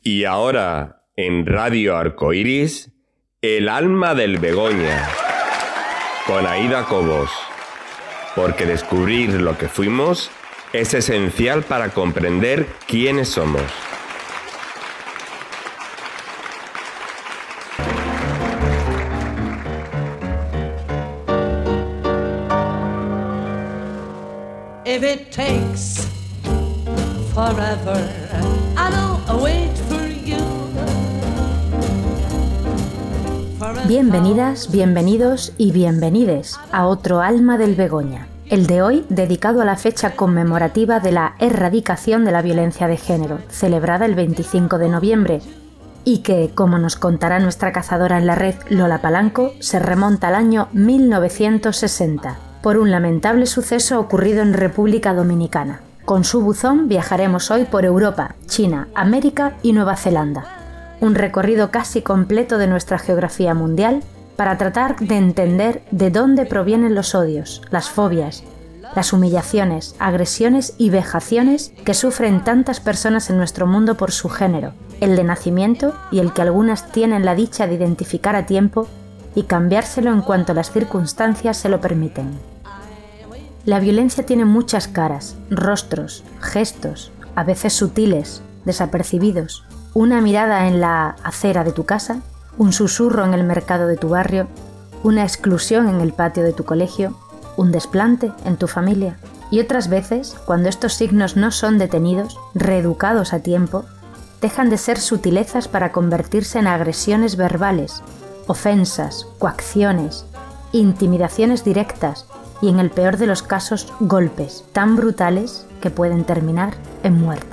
Y ahora, en Radio Arcoiris, El alma del Begoña, con Aida Cobos. Porque descubrir lo que fuimos es esencial para comprender quiénes somos. If it takes forever, I'll wait for you. Bienvenidas, bienvenidos y bienvenides a otro Alma del Begoña. El de hoy dedicado a la fecha conmemorativa de la erradicación de la violencia de género, celebrada el 25 de noviembre, y que, como nos contará nuestra cazadora en la red Lola Palanco, se remonta al año 1960. Por un lamentable suceso ocurrido en República Dominicana. Con su buzón viajaremos hoy por Europa, China, América y Nueva Zelanda. Un recorrido casi completo de nuestra geografía mundial para tratar de entender de dónde provienen los odios, las fobias, las humillaciones, agresiones y vejaciones que sufren tantas personas en nuestro mundo por su género, el de nacimiento y el que algunas tienen la dicha de identificar a tiempo y cambiárselo en cuanto las circunstancias se lo permiten. La violencia tiene muchas caras, rostros, gestos, a veces sutiles, desapercibidos, una mirada en la acera de tu casa, un susurro en el mercado de tu barrio, una exclusión en el patio de tu colegio, un desplante en tu familia. Y otras veces, cuando estos signos no son detenidos, reeducados a tiempo, dejan de ser sutilezas para convertirse en agresiones verbales, ofensas, coacciones, intimidaciones directas y, en el peor de los casos, golpes tan brutales que pueden terminar en muerte.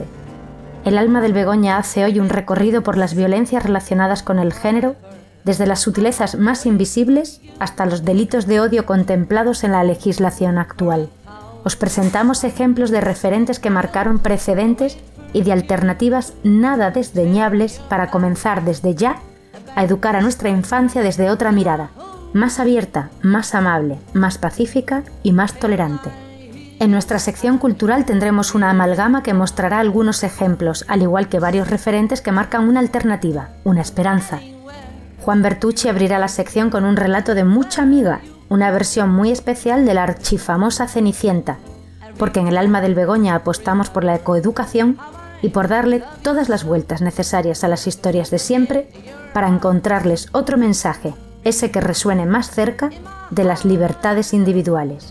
El alma del Begoña hace hoy un recorrido por las violencias relacionadas con el género, desde las sutilezas más invisibles hasta los delitos de odio contemplados en la legislación actual. Os presentamos ejemplos de referentes que marcaron precedentes y de alternativas nada desdeñables para comenzar desde ya a educar a nuestra infancia desde otra mirada, más abierta, más amable, más pacífica y más tolerante. En nuestra sección cultural tendremos una amalgama que mostrará algunos ejemplos, al igual que varios referentes que marcan una alternativa, una esperanza. Juan Bertucci abrirá la sección con un relato de mucha amiga, una versión muy especial de la archifamosa Cenicienta, porque en el alma del Begoña apostamos por la coeducación y por darle todas las vueltas necesarias a las historias de siempre para encontrarles otro mensaje, ese que resuene más cerca de las libertades individuales.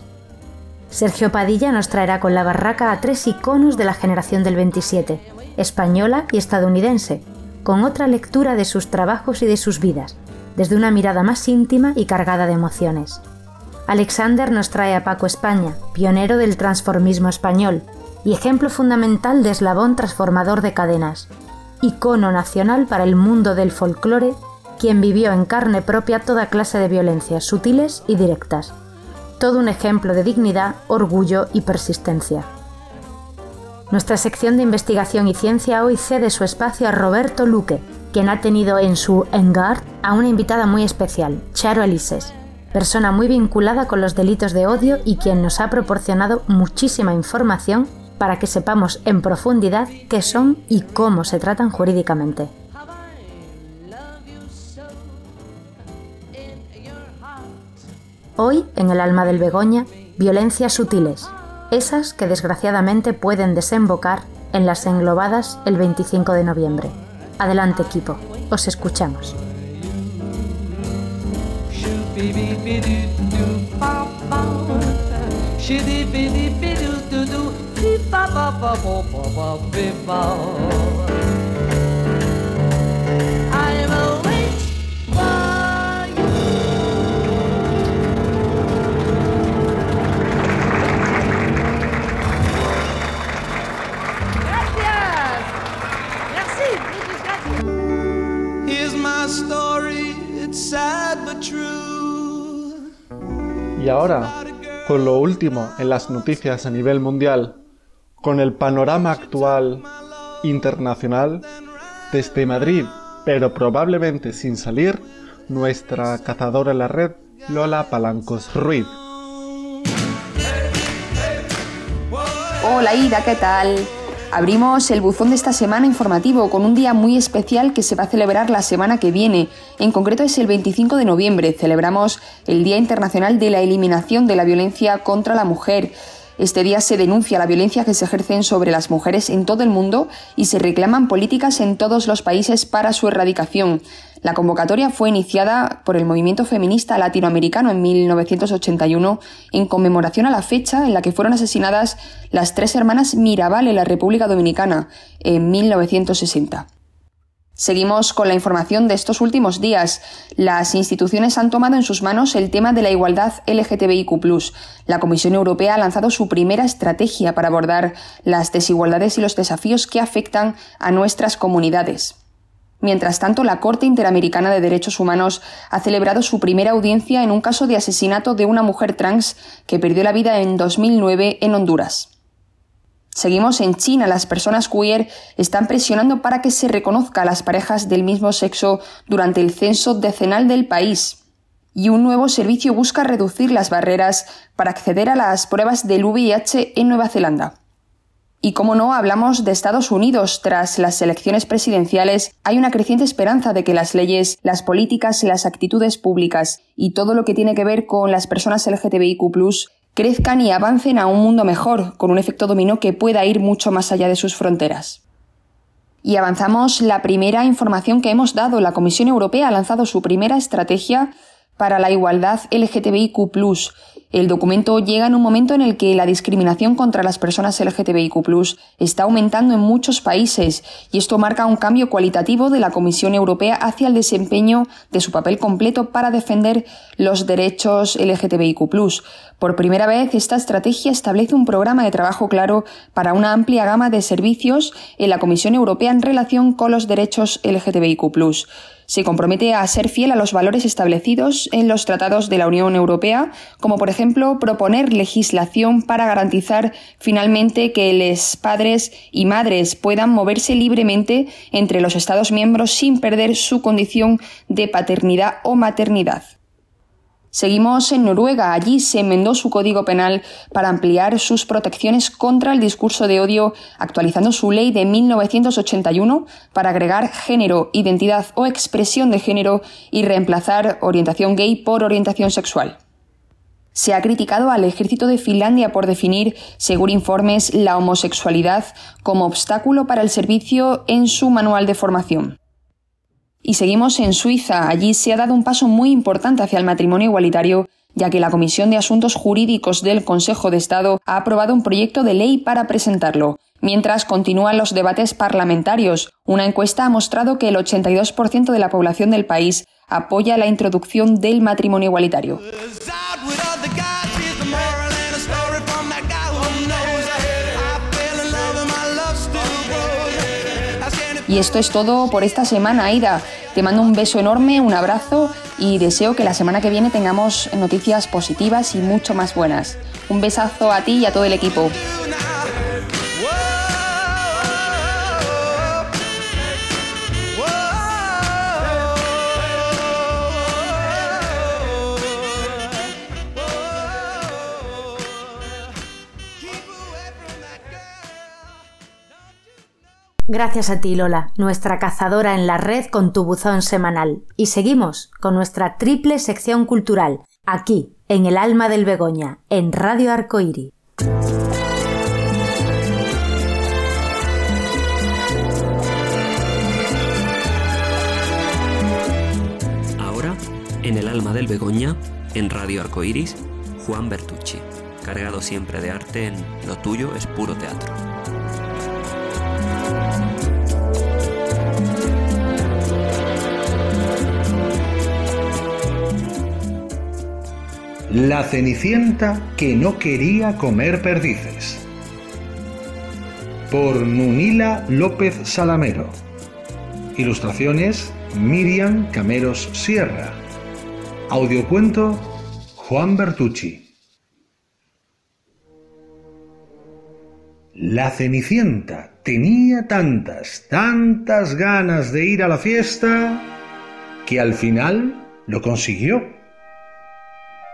Sergio Padilla nos traerá con la barraca a tres iconos de la generación del 27, española y estadounidense, con otra lectura de sus trabajos y de sus vidas, desde una mirada más íntima y cargada de emociones. Alexander nos trae a Paco España, pionero del transformismo español y ejemplo fundamental de eslabón transformador de cadenas, icono nacional para el mundo del folclore, quien vivió en carne propia toda clase de violencias sutiles y directas. Todo un ejemplo de dignidad, orgullo y persistencia. Nuestra sección de investigación y ciencia hoy cede su espacio a Roberto Luque, quien ha tenido en su Engard a una invitada muy especial, Charo Elises, persona muy vinculada con los delitos de odio y quien nos ha proporcionado muchísima información para que sepamos en profundidad qué son y cómo se tratan jurídicamente. Hoy, en el alma del Begoña, violencias sutiles, esas que desgraciadamente pueden desembocar en las englobadas el 25 de noviembre. Adelante, equipo, os escuchamos. Y ahora, con lo último en las noticias a nivel mundial, con el panorama actual internacional, desde Madrid, pero probablemente sin salir, nuestra cazadora en la red, Lola Palancos Ruiz. Hola Ida, ¿qué tal? Abrimos el buzón de esta semana informativo con un día muy especial que se va a celebrar la semana que viene. En concreto es el 25 de noviembre. Celebramos el Día Internacional de la Eliminación de la Violencia contra la Mujer. Este día se denuncia la violencia que se ejercen sobre las mujeres en todo el mundo y se reclaman políticas en todos los países para su erradicación. La convocatoria fue iniciada por el movimiento feminista latinoamericano en 1981 en conmemoración a la fecha en la que fueron asesinadas las 3 hermanas Mirabal en la República Dominicana en 1960. Seguimos con la información de estos últimos días. Las instituciones han tomado en sus manos el tema de la igualdad LGTBIQ+. La Comisión Europea ha lanzado su primera estrategia para abordar las desigualdades y los desafíos que afectan a nuestras comunidades. Mientras tanto, la Corte Interamericana de Derechos Humanos ha celebrado su primera audiencia en un caso de asesinato de una mujer trans que perdió la vida en 2009 en Honduras. Seguimos en China. Las personas queer están presionando para que se reconozca a las parejas del mismo sexo durante el censo decenal del país. Y un nuevo servicio busca reducir las barreras para acceder a las pruebas del VIH en Nueva Zelanda. Y como no, hablamos de Estados Unidos. Tras las elecciones presidenciales, hay una creciente esperanza de que las leyes, las políticas, las actitudes públicas y todo lo que tiene que ver con las personas LGTBIQ+, crezcan y avancen a un mundo mejor, con un efecto dominó que pueda ir mucho más allá de sus fronteras. Y avanzamos la primera información que hemos dado. La Comisión Europea ha lanzado su primera estrategia para la igualdad LGTBIQ+. El documento llega en un momento en el que la discriminación contra las personas LGTBIQ+ está aumentando en muchos países y esto marca un cambio cualitativo de la Comisión Europea hacia el desempeño de su papel completo para defender los derechos LGTBIQ+. Por primera vez, esta estrategia establece un programa de trabajo claro para una amplia gama de servicios en la Comisión Europea en relación con los derechos LGTBIQ+. Se compromete a ser fiel a los valores establecidos en los tratados de la Unión Europea, como por ejemplo proponer legislación para garantizar finalmente que los padres y madres puedan moverse libremente entre los Estados miembros sin perder su condición de paternidad o maternidad. Seguimos en Noruega. Allí se enmendó su código penal para ampliar sus protecciones contra el discurso de odio, actualizando su ley de 1981 para agregar género, identidad o expresión de género y reemplazar orientación gay por orientación sexual. Se ha criticado al ejército de Finlandia por definir, según informes, la homosexualidad como obstáculo para el servicio en su manual de formación. Y seguimos en Suiza. Allí se ha dado un paso muy importante hacia el matrimonio igualitario, ya que la Comisión de Asuntos Jurídicos del Consejo de Estado ha aprobado un proyecto de ley para presentarlo. Mientras continúan los debates parlamentarios, una encuesta ha mostrado que el 82% de la población del país apoya la introducción del matrimonio igualitario. Y esto es todo por esta semana, Aida. Te mando un beso enorme, un abrazo y deseo que la semana que viene tengamos noticias positivas y mucho más buenas. Un besazo a ti y a todo el equipo. Gracias a ti, Lola, nuestra cazadora en la red con tu buzón semanal. Y seguimos con nuestra triple sección cultural, aquí, en El Alma del Begoña, en Radio Arcoíris. Ahora, en El Alma del Begoña, en Radio Arcoíris, Juan Bertucci, cargado siempre de arte en Lo tuyo es puro teatro. La Cenicienta que no quería comer perdices. Por Nunila López Salamero. Ilustraciones Miriam Cameros Sierra. Audiocuento Juan Bertucci. La Cenicienta tenía tantas ganas de ir a la fiesta que al final lo consiguió.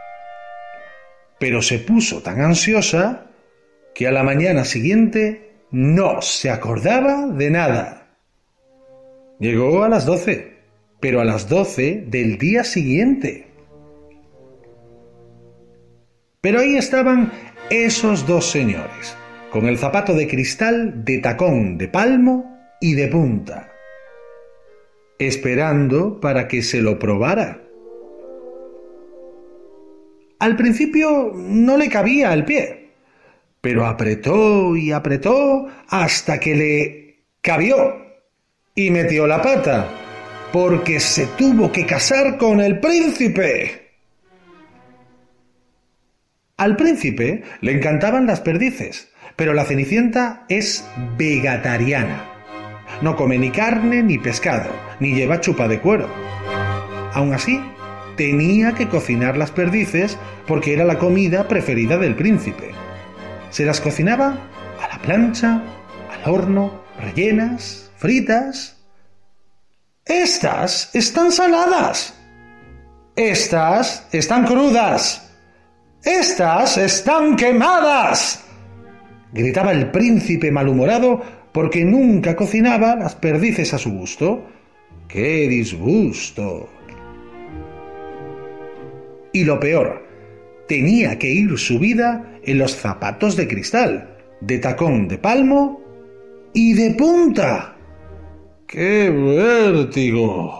Pero se puso tan ansiosa que a la mañana siguiente no se acordaba de nada. Llegó a las 12, pero a las 12 del día siguiente. Pero ahí estaban esos dos señores, con el zapato de cristal de tacón de palmo y de punta, esperando para que se lo probara. Al principio no le cabía el pie, pero apretó y apretó hasta que le cabió y metió la pata, porque se tuvo que casar con el príncipe. Al príncipe le encantaban las perdices, pero la Cenicienta es vegetariana. No come ni carne ni pescado, ni lleva chupa de cuero. Aún así, tenía que cocinar las perdices porque era la comida preferida del príncipe. Se las cocinaba a la plancha, al horno, rellenas, fritas. ¡Estas están saladas! ¡Estas están crudas! ¡Estas están quemadas!, gritaba el príncipe malhumorado porque nunca cocinaba las perdices a su gusto. ¡Qué disgusto! Y lo peor, tenía que ir subida en los zapatos de cristal, de tacón de palmo y de punta. ¡Qué vértigo!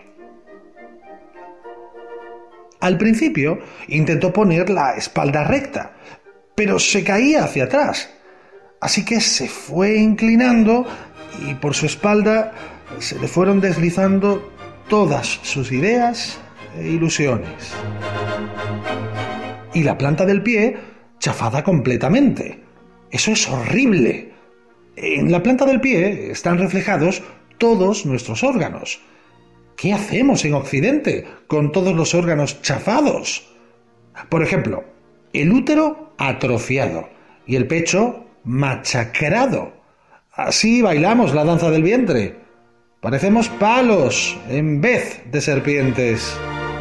Al principio intentó poner la espalda recta, pero se caía hacia atrás. Así que se fue inclinando y por su espalda se le fueron deslizando todas sus ideas e ilusiones. Y la planta del pie chafada completamente. Eso es horrible. En la planta del pie están reflejados todos nuestros órganos. ¿Qué hacemos en Occidente con todos los órganos chafados? Por ejemplo, el útero atrofiado y el pecho machacrado. Así bailamos la danza del vientre. Parecemos palos en vez de serpientes.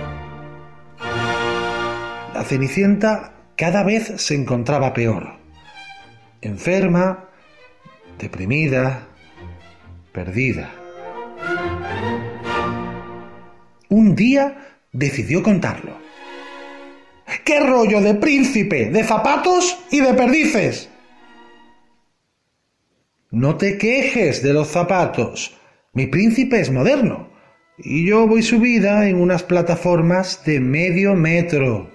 La Cenicienta cada vez se encontraba peor. Enferma, deprimida, perdida. Un día decidió contarlo. ¿Qué rollo de príncipe, de zapatos y de perdices? No te quejes de los zapatos. Mi príncipe es moderno y yo voy subida en unas plataformas de medio metro.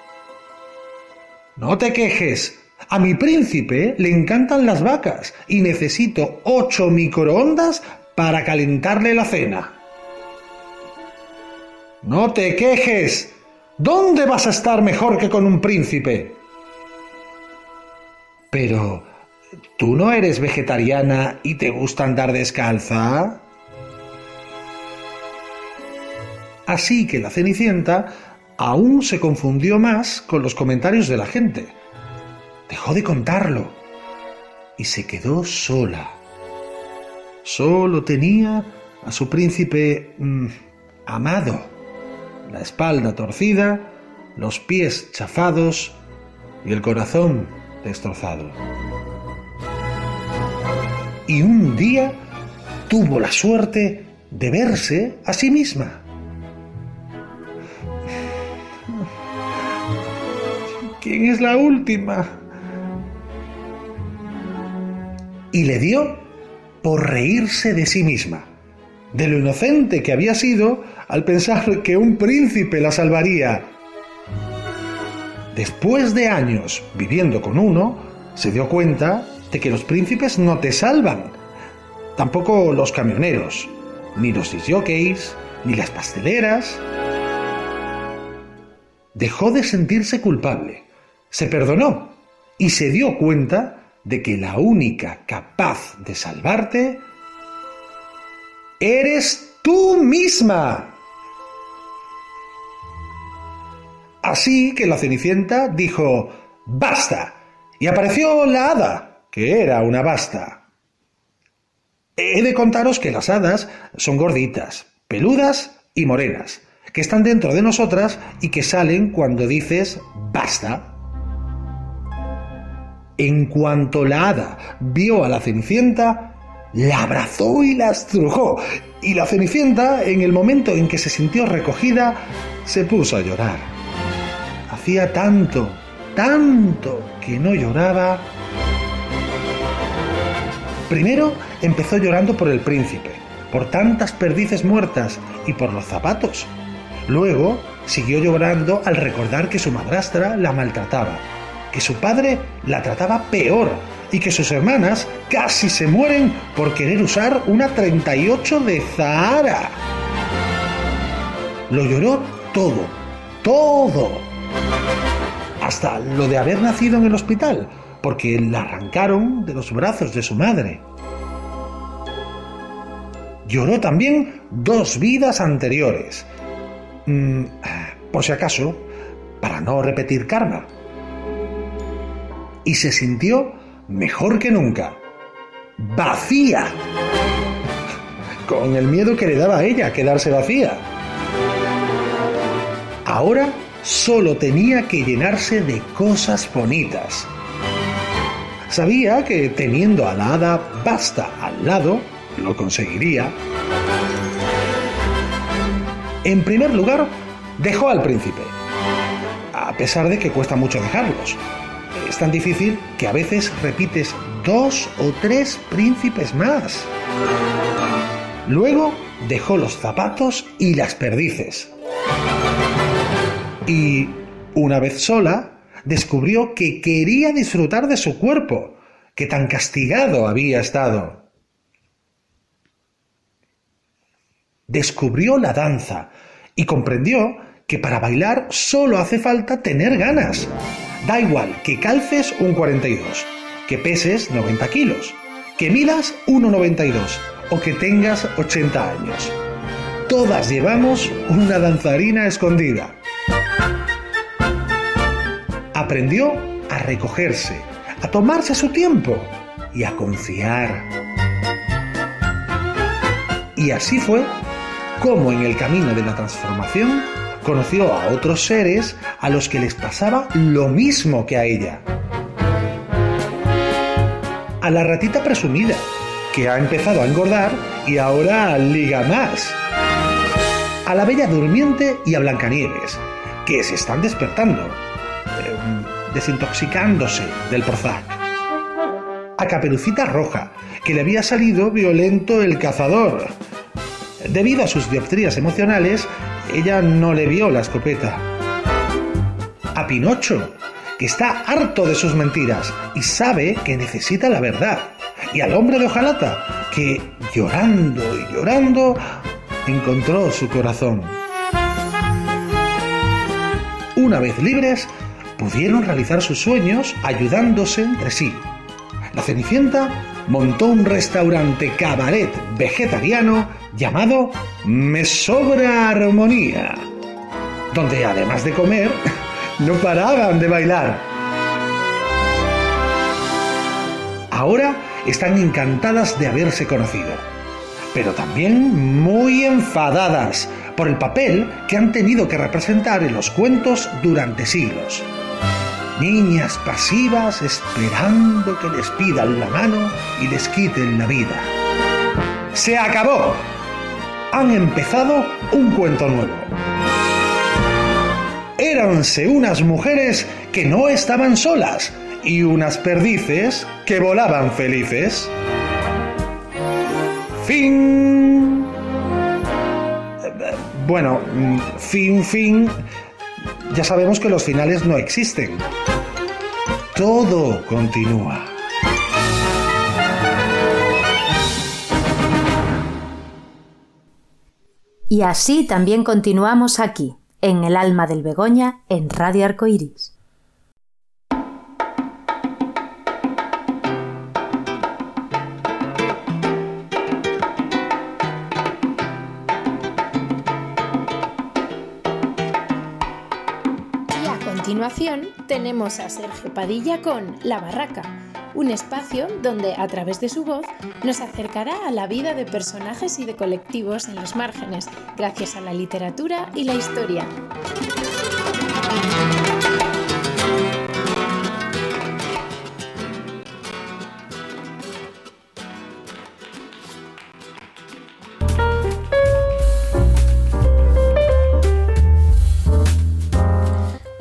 No te quejes. A mi príncipe le encantan las vacas y necesito 8 microondas para calentarle la cena. No te quejes. ¿Dónde vas a estar mejor que con un príncipe? Pero, ¿tú no eres vegetariana y te gusta andar descalza? Así que la Cenicienta aún se confundió más con los comentarios de la gente. Dejó de contarlo y se quedó sola. Solo tenía a su príncipe amado, la espalda torcida, los pies chafados y el corazón destrozado. Y un día tuvo la suerte de verse a sí misma. ¿Quién es la última? Y le dio por reírse de sí misma, de lo inocente que había sido al pensar que un príncipe la salvaría. Después de años viviendo con uno, se dio cuenta de que los príncipes no te salvan, tampoco los camioneros, ni los discjockeys, ni las pasteleras. Dejó de sentirse culpable, se perdonó y se dio cuenta de que la única capaz de salvarte eres tú misma. Así que la Cenicienta dijo ¡basta! Y apareció la hada, que era una basta. He de contaros que las hadas son gorditas, peludas y morenas, que están dentro de nosotras y que salen cuando dices ¡basta! En cuanto la hada vio a la Cenicienta, la abrazó y la estrujó. Y la Cenicienta, en el momento en que se sintió recogida, se puso a llorar. Hacía tanto que no lloraba. Primero empezó llorando por el príncipe, por tantas perdices muertas y por los zapatos. Luego siguió llorando al recordar que su madrastra la maltrataba, que su padre la trataba peor y que sus hermanas casi se mueren por querer usar una 38 de Zahara. Lo lloró todo. Hasta lo de haber nacido en el hospital, porque la arrancaron de los brazos de su madre. Lloró también 2 vidas anteriores. Por si acaso, para no repetir karma. Y se sintió mejor que nunca. Vacía. Con el miedo que le daba a ella quedarse vacía. Ahora solo tenía que llenarse de cosas bonitas. Sabía que teniendo a la hada Basta al lado, lo conseguiría. En primer lugar, dejó al príncipe, a pesar de que cuesta mucho dejarlos. Es tan difícil que a veces repites 2 o 3 príncipes más. Luego dejó los zapatos y las perdices. Y, una vez sola, descubrió que quería disfrutar de su cuerpo, que tan castigado había estado. Descubrió la danza y comprendió que para bailar solo hace falta tener ganas. Da igual que calces un 42, que peses 90 kilos, que midas 1,92 o que tengas 80 años. Todas llevamos una danzarina escondida. Aprendió a recogerse, a tomarse su tiempo y a confiar. Y así fue como en el camino de la transformación conoció a otros seres a los que les pasaba lo mismo que a ella. A la ratita presumida, que ha empezado a engordar y ahora liga más. A la bella durmiente y a Blancanieves, que se están despertando, desintoxicándose del Prozac. A Caperucita Roja, que le había salido violento el cazador. Debido a sus dioptrías emocionales, ella no le vio la escopeta. A Pinocho, que está harto de sus mentiras y sabe que necesita la verdad. Y al hombre de hojalata, que llorando y llorando encontró su corazón. Una vez libres, pudieron realizar sus sueños ayudándose entre sí. La Cenicienta montó un restaurante cabaret vegetariano llamado Me Sobra Armonía, donde además de comer, no paraban de bailar. Ahora están encantadas de haberse conocido, pero también muy enfadadas por el papel que han tenido que representar en los cuentos durante siglos. Niñas pasivas esperando que les pidan la mano y les quiten la vida. ¡Se acabó! Han empezado un cuento nuevo. Éranse unas mujeres que no estaban solas y unas perdices que volaban felices. Fin. Bueno, fin. Ya sabemos que los finales no existen. Todo continúa. Y así también continuamos aquí, en El Alma del Begoña, en Radio Arcoiris. A continuación tenemos a Sergio Padilla con La Barraca, un espacio donde a través de su voz nos acercará a la vida de personajes y de colectivos en los márgenes, gracias a la literatura y la historia.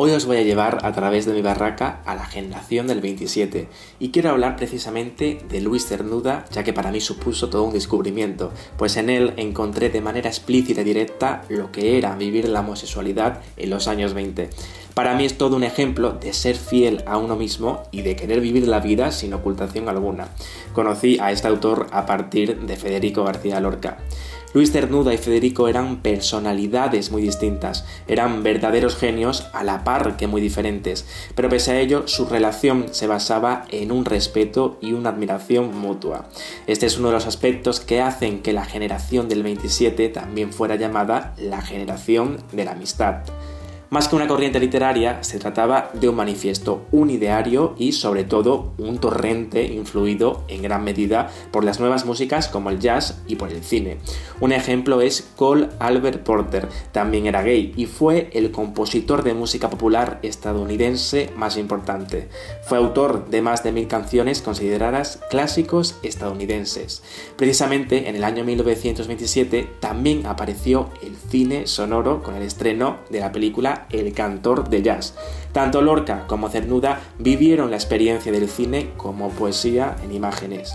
Hoy os voy a llevar a través de mi barraca a la generación del 27 y quiero hablar precisamente de Luis Cernuda, ya que para mí supuso todo un descubrimiento, pues en él encontré de manera explícita y directa lo que era vivir la homosexualidad en los años 20. Para mí es todo un ejemplo de ser fiel a uno mismo y de querer vivir la vida sin ocultación alguna. Conocí a este autor a partir de Federico García Lorca. Luis Cernuda y Federico eran personalidades muy distintas, eran verdaderos genios a la par que muy diferentes, pero pese a ello su relación se basaba en un respeto y una admiración mutua. Este es uno de los aspectos que hacen que la generación del 27 también fuera llamada la generación de la amistad. Más que una corriente literaria, se trataba de un manifiesto, un ideario y, sobre todo, un torrente influido en gran medida por las nuevas músicas como el jazz y por el cine. Un ejemplo es Cole Albert Porter, también era gay y fue el compositor de música popular estadounidense más importante. Fue autor de más de 1000 canciones consideradas clásicos estadounidenses. Precisamente en el año 1927 también apareció el cine sonoro con el estreno de la película El cantor de jazz. Tanto Lorca como Cernuda vivieron la experiencia del cine como poesía en imágenes.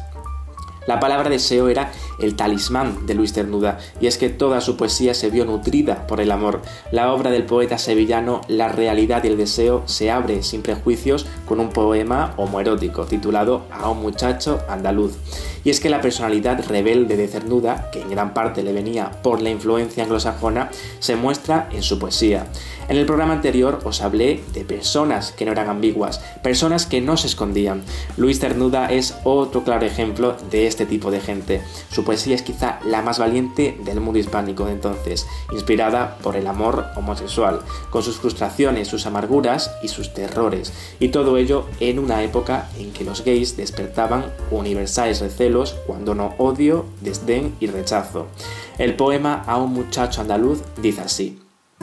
La palabra deseo era el talismán de Luis Cernuda, y es que toda su poesía se vio nutrida por el amor. La obra del poeta sevillano La realidad y el deseo se abre sin prejuicios con un poema homoerótico titulado A un muchacho andaluz. Y es que la personalidad rebelde de Cernuda, que en gran parte le venía por la influencia anglosajona, se muestra en su poesía. En el programa anterior os hablé de personas que no eran ambiguas, personas que no se escondían. Luis Cernuda es otro claro ejemplo de este tipo de gente. Su poesía es quizá la más valiente del mundo hispánico de entonces, inspirada por el amor homosexual, con sus frustraciones, sus amarguras y sus terrores, y todo ello en una época en que los gays despertaban universales recelos, cuando no odio, desdén y rechazo. El poema A un muchacho andaluz dice así: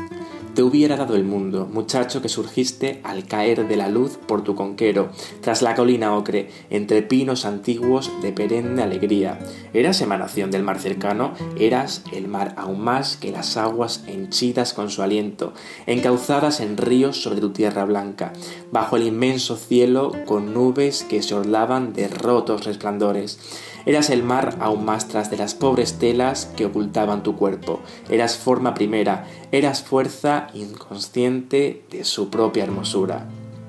Te hubiera dado el mundo, muchacho que surgiste al caer de la luz por tu conquero, tras la colina ocre, entre pinos antiguos de perenne alegría. Eras emanación del mar cercano, eras el mar aún más que las aguas henchidas con su aliento, encauzadas en ríos sobre tu tierra blanca, bajo el inmenso cielo con nubes que se orlaban de rotos resplandores. Eras el mar aún más tras de las pobres telas que ocultaban tu cuerpo. Eras forma primera, eras fuerza inconsciente de su propia hermosura.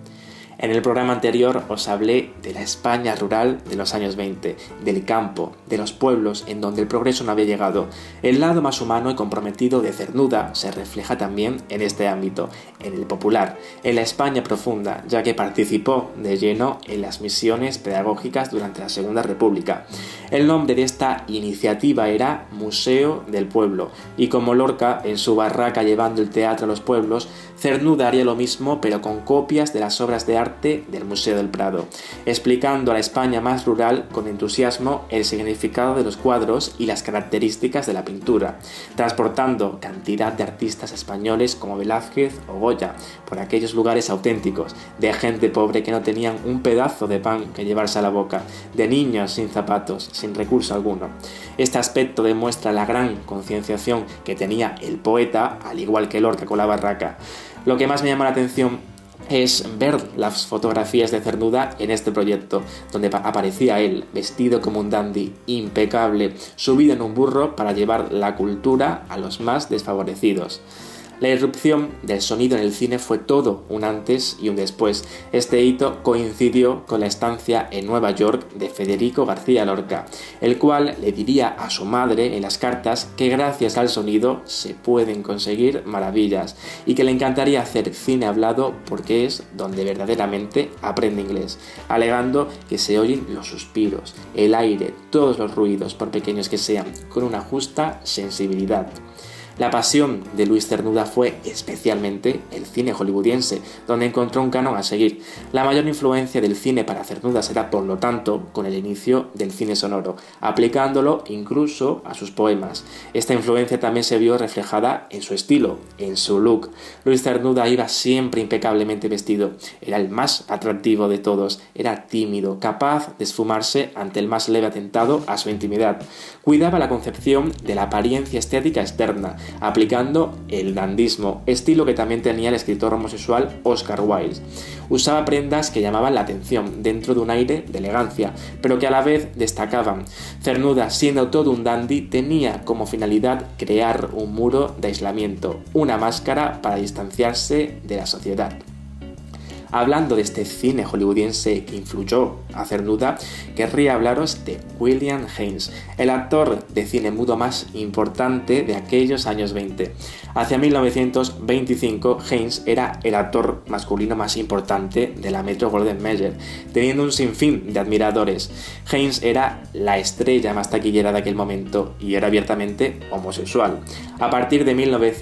En el programa anterior os hablé de la España rural de los años 20, del campo, de los pueblos en donde el progreso no había llegado. El lado más humano y comprometido de Cernuda se refleja también en este ámbito, en el popular, en la España profunda, ya que participó de lleno en las misiones pedagógicas durante la Segunda República. El nombre de esta iniciativa era Museo del Pueblo, y como Lorca en su barraca llevando el teatro a los pueblos, Cernuda haría lo mismo pero con copias de las obras de arte del Museo del Prado, explicando a la España más rural con entusiasmo el significado de los cuadros y las características de la pintura, transportando cantidad de artistas españoles como Velázquez o Goya por aquellos lugares auténticos, de gente pobre que no tenían un pedazo de pan que llevarse a la boca, de niños sin zapatos, sin recurso alguno. Este aspecto demuestra la gran concienciación que tenía el poeta, al igual que Lorca con la barraca. Lo que más me llama la atención es ver las fotografías de Cernuda en este proyecto, donde aparecía él vestido como un dandy, impecable, subido en un burro para llevar la cultura a los más desfavorecidos. La irrupción del sonido en el cine fue todo un antes y un después. Este hito coincidió con la estancia en Nueva York de Federico García Lorca, el cual le diría a su madre en las cartas que gracias al sonido se pueden conseguir maravillas y que le encantaría hacer cine hablado porque es donde verdaderamente aprende inglés, alegando que se oyen los suspiros, el aire, todos los ruidos, por pequeños que sean, con una justa sensibilidad. La pasión de Luis Cernuda fue especialmente el cine hollywoodiense, donde encontró un canon a seguir. La mayor influencia del cine para Cernuda será, por lo tanto, con el inicio del cine sonoro, aplicándolo incluso a sus poemas. Esta influencia también se vio reflejada en su estilo, en su look. Luis Cernuda iba siempre impecablemente vestido. Era el más atractivo de todos. Era tímido, capaz de esfumarse ante el más leve atentado a su intimidad. Cuidaba la concepción de la apariencia estética externa, aplicando el dandismo, estilo que también tenía el escritor homosexual Oscar Wilde. Usaba prendas que llamaban la atención dentro de un aire de elegancia, pero que a la vez destacaban. Cernuda, siendo todo un dandy, tenía como finalidad crear un muro de aislamiento, una máscara para distanciarse de la sociedad. Hablando de este cine hollywoodiense que influyó a Cernuda, querría hablaros de William Haynes, el actor de cine mudo más importante de aquellos años 20. Hacia 1925, Haynes era el actor masculino más importante de la Metro-Goldwyn-Mayer, teniendo un sinfín de admiradores. Haynes era la estrella más taquillera de aquel momento y era abiertamente homosexual. A partir de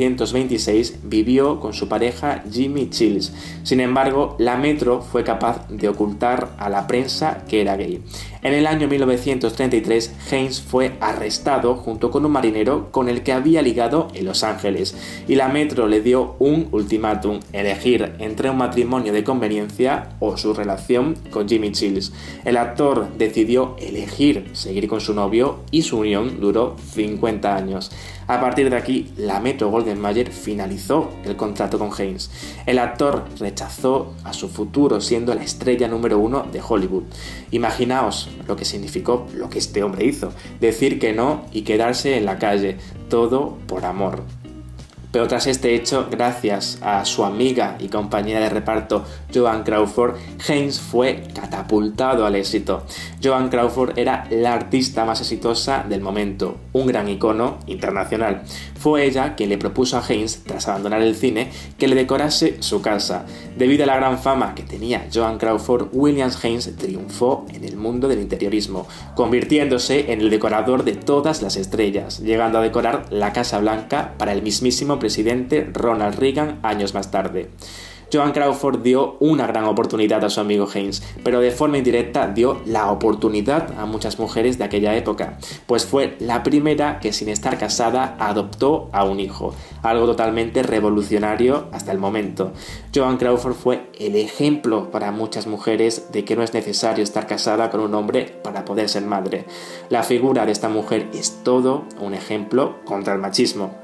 1926 vivió con su pareja Jimmy Chills. Sin embargo, la Metro fue capaz de ocultar a la prensa que era gay. En el año 1933, Haynes fue arrestado junto con un marinero con el que había ligado en Los Ángeles, y la Metro le dio un ultimátum: elegir entre un matrimonio de conveniencia o su relación con Jimmy Chills. El actor decidió elegir seguir con su novio y su unión duró 50 años. A partir de aquí, la Metro-Goldwyn-Mayer finalizó el contrato con Haynes. El actor rechazó a su futuro siendo la estrella número 1 de Hollywood. Imaginaos lo que significó lo que este hombre hizo: decir que no y quedarse en la calle, todo por amor. Pero tras este hecho, gracias a su amiga y compañera de reparto Joan Crawford, Haynes fue catapultado al éxito. Joan Crawford era la artista más exitosa del momento, un gran icono internacional. Fue ella quien le propuso a Haynes, tras abandonar el cine, que le decorase su casa. Debido a la gran fama que tenía Joan Crawford, William Haynes triunfó en el mundo del interiorismo, convirtiéndose en el decorador de todas las estrellas, llegando a decorar la Casa Blanca para el mismísimo presidente Ronald Reagan años más tarde. Joan Crawford dio una gran oportunidad a su amigo Haynes, pero de forma indirecta dio la oportunidad a muchas mujeres de aquella época, pues fue la primera que, sin estar casada, adoptó a un hijo, algo totalmente revolucionario hasta el momento. Joan Crawford fue el ejemplo para muchas mujeres de que no es necesario estar casada con un hombre para poder ser madre. La figura de esta mujer es todo un ejemplo contra el machismo.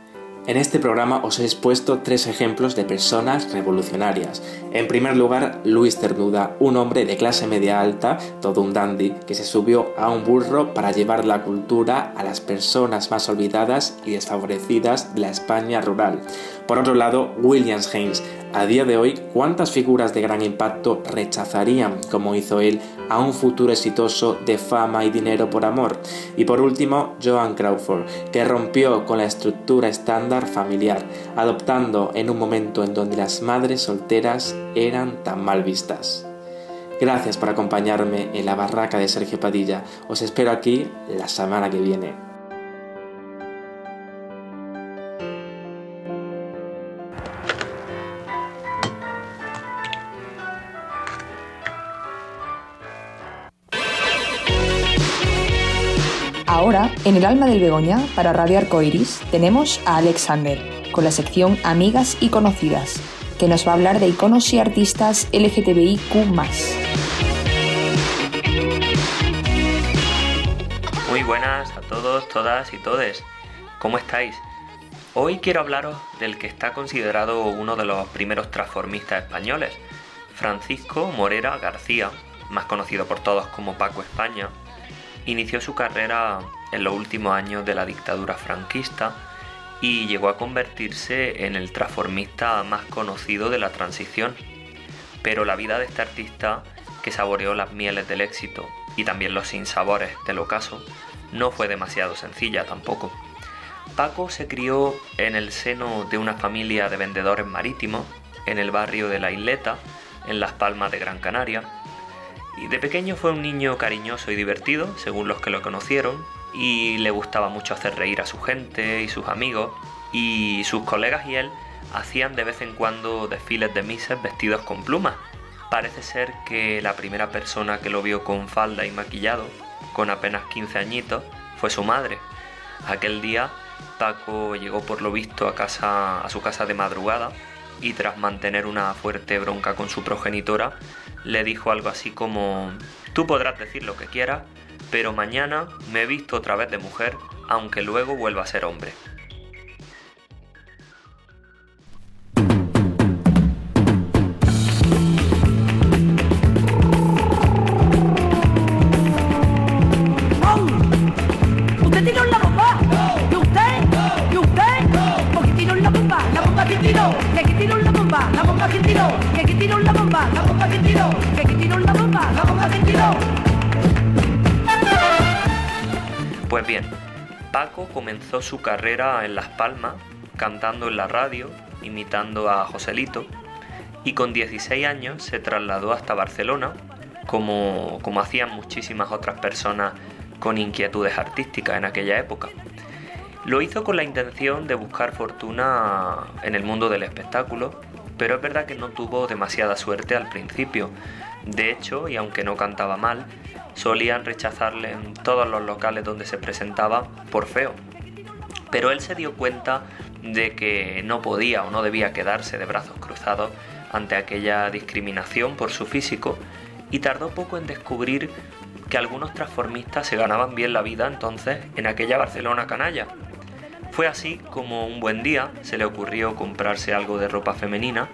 En este programa os he expuesto 3 ejemplos de personas revolucionarias. En primer lugar, Luis Cernuda, un hombre de clase media alta, todo un dandy, que se subió a un burro para llevar la cultura a las personas más olvidadas y desfavorecidas de la España rural. Por otro lado, William Haynes. A día de hoy, ¿cuántas figuras de gran impacto rechazarían, como hizo él, a un futuro exitoso de fama y dinero por amor? Y por último, Joan Crawford, que rompió con la estructura estándar familiar, adoptando en un momento en donde las madres solteras eran tan mal vistas. Gracias por acompañarme en la barraca de Sergio Padilla. Os espero aquí la semana que viene. Ahora, en el alma del Begoña, para Radio Arcoiris, tenemos a Alexander, con la sección Amigas y Conocidas, que nos va a hablar de iconos y artistas LGTBIQ+. Muy buenas a todos, todas y todes. ¿Cómo estáis? Hoy quiero hablaros del que está considerado uno de los primeros transformistas españoles, Francisco Morera García, más conocido por todos como Paco España. Inició su carrera en los últimos años de la dictadura franquista y llegó a convertirse en el transformista más conocido de la transición. Pero la vida de este artista, que saboreó las mieles del éxito y también los sinsabores del ocaso, no fue demasiado sencilla tampoco. Paco se crió en el seno de una familia de vendedores marítimos en el barrio de La Isleta, en Las Palmas de Gran Canaria. Y de pequeño fue un niño cariñoso y divertido, según los que lo conocieron, y le gustaba mucho hacer reír a su gente y sus amigos, y sus colegas y él hacían de vez en cuando desfiles de mises vestidos con plumas. Parece ser que la primera persona que lo vio con falda y maquillado, con apenas 15 añitos, fue su madre. Aquel día, Paco llegó por lo visto a su casa de madrugada, y tras mantener una fuerte bronca con su progenitora, le dijo algo así como: «Tú podrás decir lo que quieras, pero mañana me he visto otra vez de mujer, aunque luego vuelva a ser hombre». bomba que tiró la bomba que tiró. Pues bien, Paco comenzó su carrera en Las Palmas, cantando en la radio, imitando a Joselito, y con 16 años se trasladó hasta Barcelona, como hacían muchísimas otras personas con inquietudes artísticas en aquella época. Lo hizo con la intención de buscar fortuna en el mundo del espectáculo, pero es verdad que no tuvo demasiada suerte al principio. De hecho, y aunque no cantaba mal, solían rechazarle en todos los locales donde se presentaba por feo. Pero él se dio cuenta de que no podía o no debía quedarse de brazos cruzados ante aquella discriminación por su físico, y tardó poco en descubrir que algunos transformistas se ganaban bien la vida entonces en aquella Barcelona canalla. Fue así como un buen día se le ocurrió comprarse algo de ropa femenina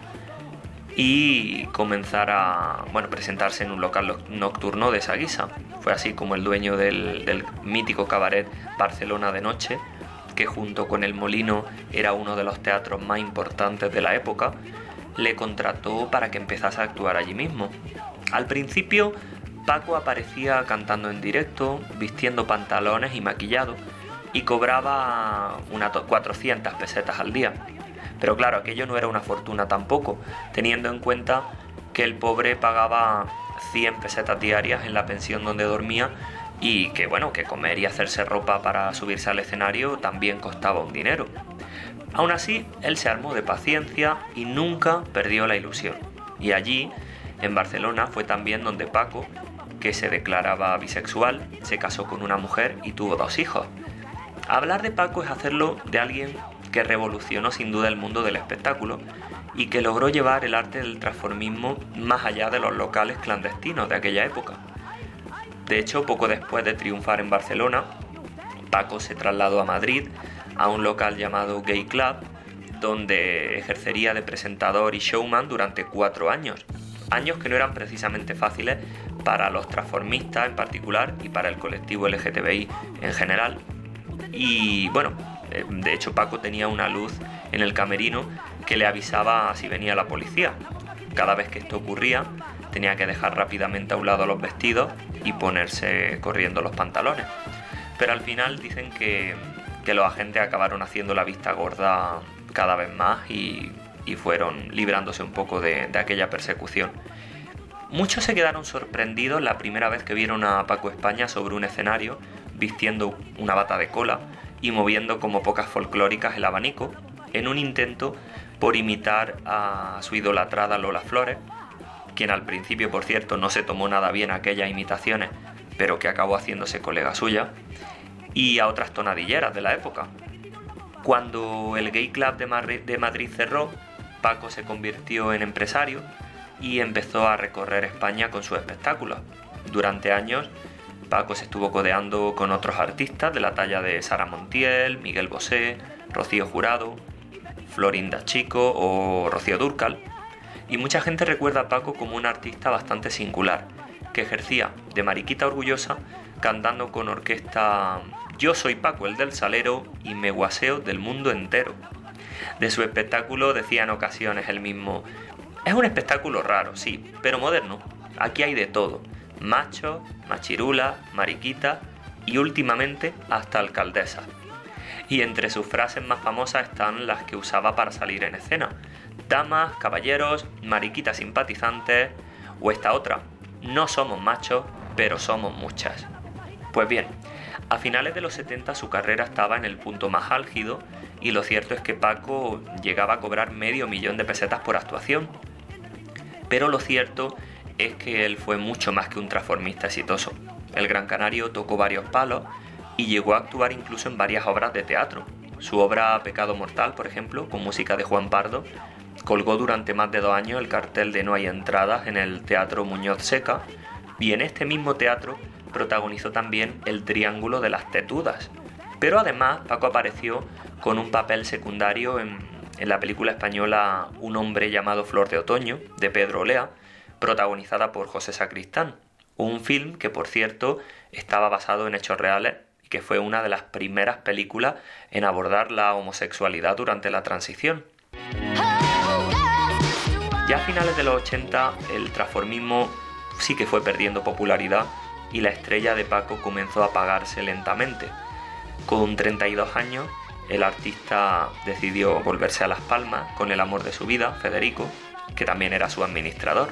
y comenzar a presentarse en un local nocturno de esa guisa. Fue así como el dueño del mítico cabaret Barcelona de Noche, que junto con El Molino era uno de los teatros más importantes de la época, le contrató para que empezase a actuar allí mismo. Al principio, Paco aparecía cantando en directo, vistiendo pantalones y maquillado, y cobraba unas 400 pesetas al día. Pero claro, aquello no era una fortuna tampoco, teniendo en cuenta que el pobre pagaba 100 pesetas diarias en la pensión donde dormía, y que comer y hacerse ropa para subirse al escenario también costaba un dinero. Aún así, él se armó de paciencia y nunca perdió la ilusión. Y allí, en Barcelona, fue también donde Paco, que se declaraba bisexual, se casó con una mujer y tuvo 2 hijos. Hablar de Paco es hacerlo de alguien que revolucionó sin duda el mundo del espectáculo y que logró llevar el arte del transformismo más allá de los locales clandestinos de aquella época. De hecho, poco después de triunfar en Barcelona, Paco se trasladó a Madrid, a un local llamado Gay Club, donde ejercería de presentador y showman durante 4 años. Años que no eran precisamente fáciles para los transformistas en particular y para el colectivo LGTBI en general. Y de hecho Paco tenía una luz en el camerino que le avisaba si venía la policía. Cada vez que esto ocurría, tenía que dejar rápidamente a un lado los vestidos y ponerse corriendo los pantalones. Pero al final dicen que los agentes acabaron haciendo la vista gorda cada vez más y fueron librándose un poco de aquella persecución. Muchos se quedaron sorprendidos la primera vez que vieron a Paco España sobre un escenario, vistiendo una bata de cola y moviendo como pocas folclóricas el abanico, en un intento por imitar a su idolatrada Lola Flores, quien al principio, por cierto, no se tomó nada bien aquellas imitaciones, pero que acabó haciéndose colega suya, y a otras tonadilleras de la época. Cuando el Gay Club de Madrid cerró, Paco se convirtió en empresario y empezó a recorrer España con sus espectáculos. Durante años, Paco se estuvo codeando con otros artistas de la talla de Sara Montiel, Miguel Bosé, Rocío Jurado, Florinda Chico o Rocío Dúrcal, y mucha gente recuerda a Paco como un artista bastante singular, que ejercía de mariquita orgullosa cantando con orquesta Yo soy Paco el del Salero y me guaseo del mundo entero. De su espectáculo decía en ocasiones él mismo: es un espectáculo raro, sí, pero moderno. Aquí hay de todo: machos, machirulas, mariquitas y últimamente hasta alcaldesas. Y entre sus frases más famosas están las que usaba para salir en escena: damas, caballeros, mariquitas simpatizantes, o esta otra: no somos machos, pero somos muchas. Pues bien, a finales de los 70 su carrera estaba en el punto más álgido y lo cierto es que Paco llegaba a cobrar 500.000 de pesetas por actuación. Pero lo cierto es que él fue mucho más que un transformista exitoso. El Gran Canario tocó varios palos y llegó a actuar incluso en varias obras de teatro. Su obra Pecado Mortal, por ejemplo, con música de Juan Pardo, colgó durante más de 2 años el cartel de No hay entradas en el Teatro Muñoz Seca, y en este mismo teatro protagonizó también El Triángulo de las Tetudas. Pero además Paco apareció con un papel secundario en la película española Un hombre llamado Flor de Otoño, de Pedro Olea, protagonizada por José Sacristán, un film que, por cierto, estaba basado en hechos reales y que fue una de las primeras películas en abordar la homosexualidad durante la transición. Ya a finales de los 80 el transformismo sí que fue perdiendo popularidad y la estrella de Paco comenzó a apagarse lentamente. Con 32 años, el artista decidió volverse a Las Palmas con el amor de su vida, Federico, que también era su administrador.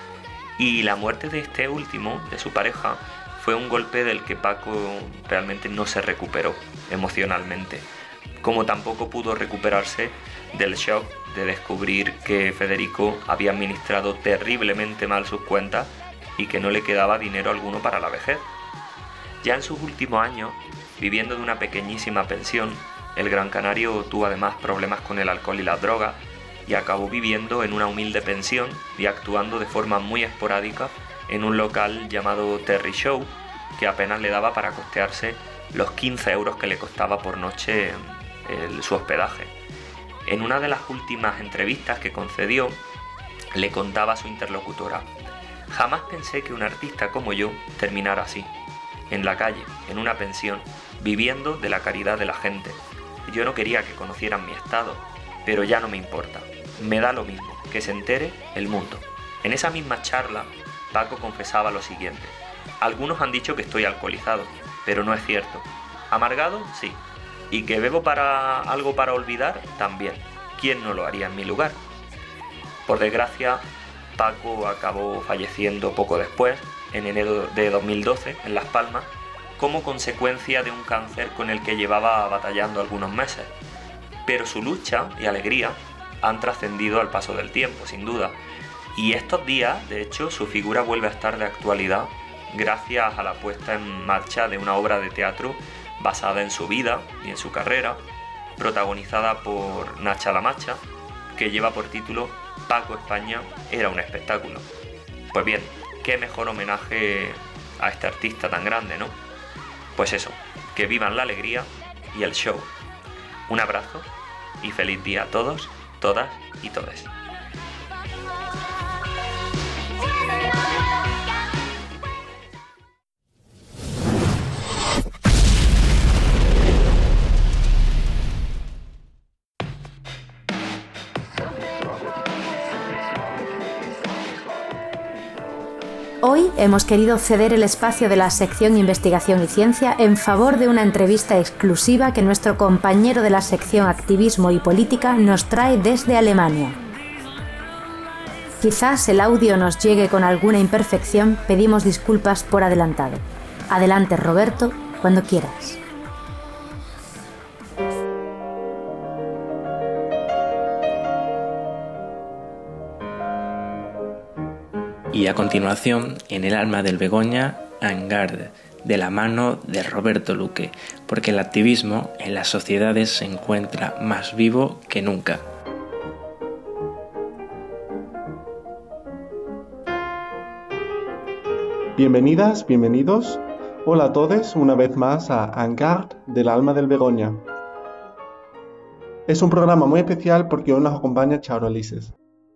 Y la muerte de este último, de su pareja, fue un golpe del que Paco realmente no se recuperó emocionalmente, como tampoco pudo recuperarse del shock de descubrir que Federico había administrado terriblemente mal sus cuentas y que no le quedaba dinero alguno para la vejez. Ya en sus últimos años, viviendo de una pequeñísima pensión, el Gran Canario tuvo además problemas con el alcohol y las drogas y acabó viviendo en una humilde pensión y actuando de forma muy esporádica en un local llamado Terry Show, que apenas le daba para costearse los 15 euros que le costaba por noche su hospedaje. En una de las últimas entrevistas que concedió, le contaba a su interlocutora: jamás pensé que un artista como yo terminara así, en la calle, en una pensión, viviendo de la caridad de la gente. Yo no quería que conocieran mi estado, pero ya no me importa. Me da lo mismo, que se entere el mundo. En esa misma charla, Paco confesaba lo siguiente: algunos han dicho que estoy alcoholizado, pero no es cierto. Amargado, sí. Y que bebo algo para olvidar, también. ¿Quién no lo haría en mi lugar? Por desgracia, Paco acabó falleciendo poco después, en enero de 2012, en Las Palmas, como consecuencia de un cáncer con el que llevaba batallando algunos meses. Pero su lucha y alegría han trascendido al paso del tiempo, sin duda. Y estos días, de hecho, su figura vuelve a estar de actualidad gracias a la puesta en marcha de una obra de teatro basada en su vida y en su carrera, protagonizada por Nacha La Macha, que lleva por título Paco España era un espectáculo. Pues bien, qué mejor homenaje a este artista tan grande, ¿no? Pues eso, que vivan la alegría y el show. Un abrazo y feliz día a todos, todas y todes. Hoy hemos querido ceder el espacio de la sección Investigación y Ciencia en favor de una entrevista exclusiva que nuestro compañero de la sección Activismo y Política nos trae desde Alemania. Quizás el audio nos llegue con alguna imperfección, pedimos disculpas por adelantado. Adelante, Roberto, cuando quieras. Y a continuación, en el alma del Begoña, En Garde, de la mano de Roberto Luque, porque el activismo en las sociedades se encuentra más vivo que nunca. Bienvenidas, bienvenidos. Hola a todos, una vez más a En Garde, del alma del Begoña. Es un programa muy especial porque hoy nos acompaña Charo Alises.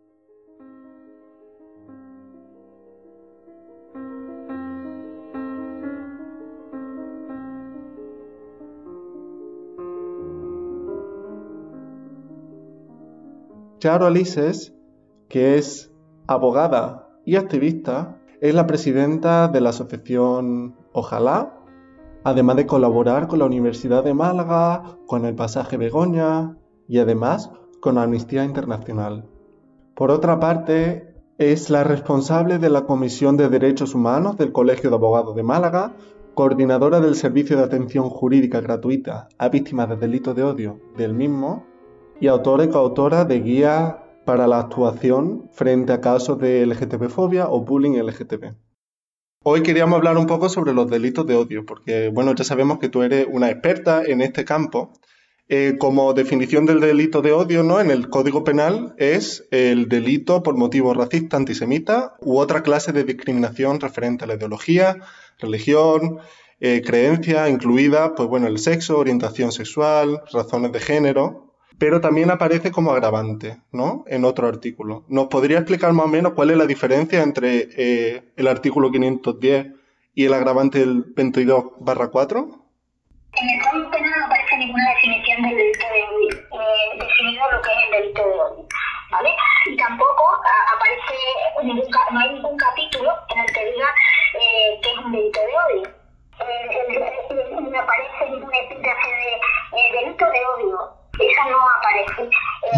Charo Alises, que es abogada y activista, es la presidenta de la asociación Ojalá, además de colaborar con la Universidad de Málaga, con el Pasaje Begoña y además con Amnistía Internacional. Por otra parte, es la responsable de la Comisión de Derechos Humanos del Colegio de Abogados de Málaga, coordinadora del Servicio de Atención Jurídica Gratuita a Víctimas de Delitos de Odio del mismo, y autora y coautora de guía para la actuación frente a casos de LGTB-fobia o bullying LGTB. Hoy queríamos hablar un poco sobre los delitos de odio, porque bueno, ya sabemos que tú eres una experta en este campo. Como definición del delito de odio, ¿no? En el Código Penal es el delito por motivo racista, antisemita u otra clase de discriminación referente a la ideología, religión, creencia, incluida, pues bueno, el sexo, orientación sexual, razones de género. Pero también aparece como agravante, ¿no? En otro artículo. ¿Nos podría explicar más o menos cuál es la diferencia entre el artículo 510 y el agravante del 22/4? En el Código Penal no aparece ninguna definición del delito de odio, definido lo que es el delito de odio, ¿vale? Y tampoco aparece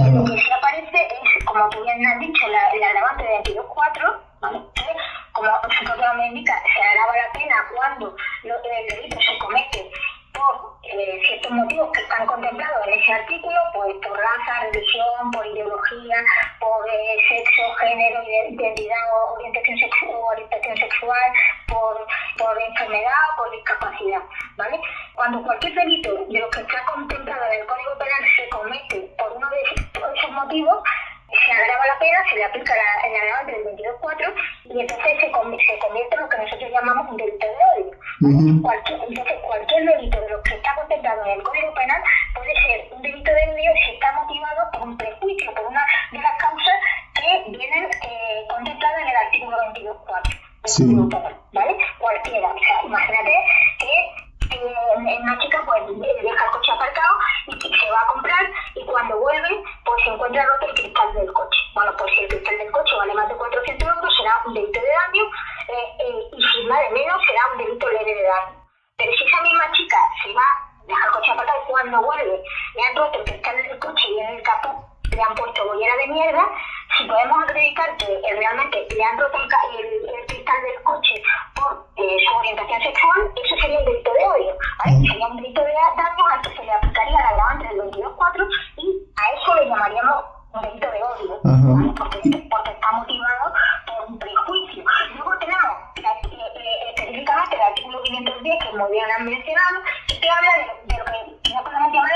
Lo que sí aparece es, como tú bien has dicho, el agravante de 22.4, ¿vale? Que, como su propio nombre indica, se agrava la pena cuando el delito se comete por ciertos motivos que están contemplados en ese artículo, pues por raza, religión, por ideología, por sexo, género, identidad o orientación sexual, por enfermedad o por discapacidad, ¿vale? Cuando cualquier delito de los que está contemplado en el Código Penal se comete por uno de esos motivos, se agrava la pena, se le aplica el agravante del 22.4 y entonces se convierte en lo que nosotros llamamos un delito de odio. Entonces cualquier delito de los que está contemplado en el Código Penal puede ser un delito de odio si está motivado por un prejuicio, por una de las causas que vienen contempladas en el artículo 22.4. ¿Vale? Cualquiera. O sea, imagínate que una chica pues deja el coche aparcado y se va a comprar y cuando vuelve pues se encuentra roto el cristal del coche. Bueno, pues si el cristal del coche vale más de 400 euros será un delito de daño y si vale menos será un delito leve de daño. Pero si esa misma chica se va, deja el coche aparcado y cuando vuelve le han roto el cristal del coche y en el capó le han puesto bollera de mierda, si podemos acreditar que realmente le han roto el cristal del coche por su orientación sexual, eso sería un delito de odio, ¿vale? Sería un delito de daño al que se le aplicaría el agravante del 22.4 y a eso le llamaríamos un delito de odio, ¿vale? Porque está motivado por un prejuicio. Luego tenemos específicamente el artículo 510, que muy bien han mencionado, que habla de lo que no podemos llamar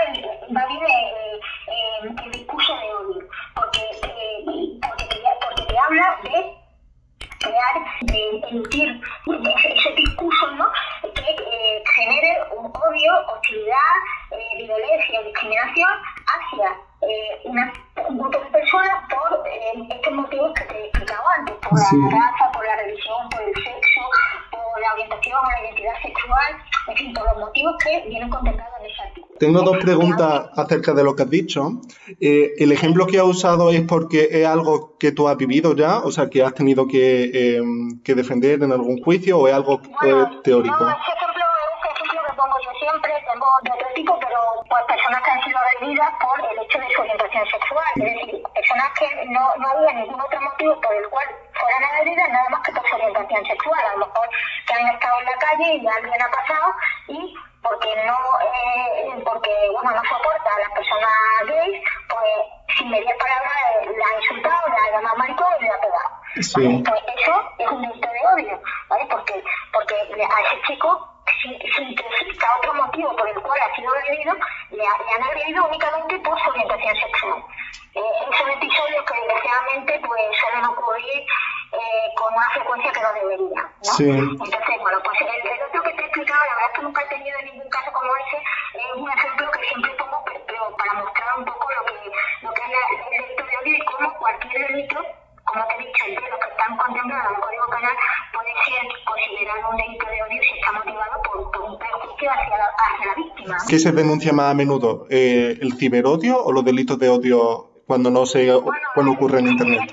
el discurso de odio, porque te habla de crear, de emitir ese discurso, ¿no? Que genere un odio, hostilidad, violencia y discriminación hacia un grupo de personas por estos motivos que te he explicado antes, por la raza, por la religión, por el sexo, por la orientación, la identidad sexual, en fin, por los motivos que vienen contemplados en ese artículo. Tengo dos preguntas acerca de lo que has dicho. ¿El ejemplo que has usado es porque es algo que tú has vivido ya? O sea, que has tenido que defender en algún juicio, o es algo teórico. No, ese ejemplo es un ejemplo que pongo yo siempre, tengo de otro tipo, pero pues personas que han sido agredidas por el hecho de su orientación sexual. Es decir, personas que no había ningún otro motivo por el cual fueran agredidas, nada más que por su orientación sexual. A lo mejor que han estado en la calle y alguien ha pasado y porque no soporta a las personas gays, pues sin mediar palabras le ha insultado, le ha llamado maricón y le ha pegado. Sí. ¿Vale? Pues eso es un delito de odio, ¿vale? Porque a ese chico, sin que exista otro motivo por el cual ha sido agredido, le han agredido únicamente por su orientación sexual. Son episodios que desgraciadamente pues suelen ocurrir con una frecuencia que no debería, ¿no? Sí. Entonces, bueno, pues el otro que te he explicado, la verdad es que nunca he tenido ningún caso como ese, es un ejemplo que siempre pongo pero para mostrar un poco lo que es el delito de odio y cómo cualquier delito, como te he dicho, de los que están contemplados en el Código Penal puede ser considerado un delito de odio si está motivado por un prejuicio hacia la víctima. ¿Qué se denuncia más a menudo? ¿El ciberodio o los delitos de odio cuando ocurre en Internet?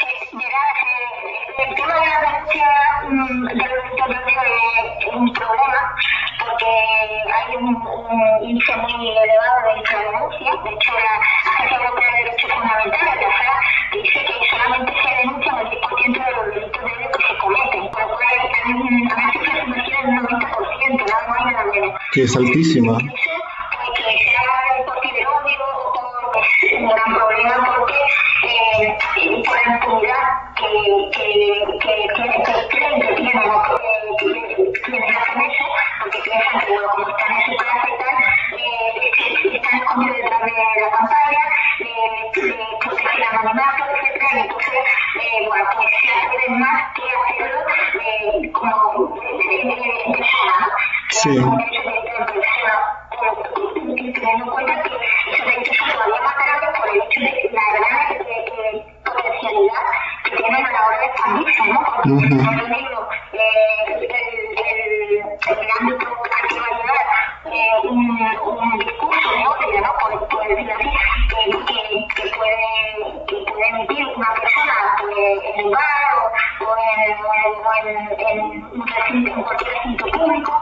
El tema de la denuncia de los delitos de odio es un problema porque hay un índice muy elevado de infradenuncia. De hecho, la Agencia Europea de Derechos Fundamentales, la FRA, dice que solamente se denuncia el 10% de los delitos de odio que se cometen, por lo cual hay una cifra de estimación del 90%, nada más y nada menos. Que es altísima. Eso, pues que sea por ciberodio o por un gran problema porque por la impunidad que creen que tienen o quienes hacen eso, porque piensan que como están en su casa y tal, están escondidos detrás de la pantalla, protegen el anonimato, etc. Y entonces, pues se atreven más que hacerlo como en persona, ¿no? Sí. En persona, teniendo en cuenta que esos derechos son todavía más graves por el hecho de la gran potencialidad que tienen a la hora de expandirse, ¿no? Porque no digo el ámbito al que va a llegar un discurso de odio, ¿no? Por decir así, que puede emitir una persona en un bar o en cualquier recinto público,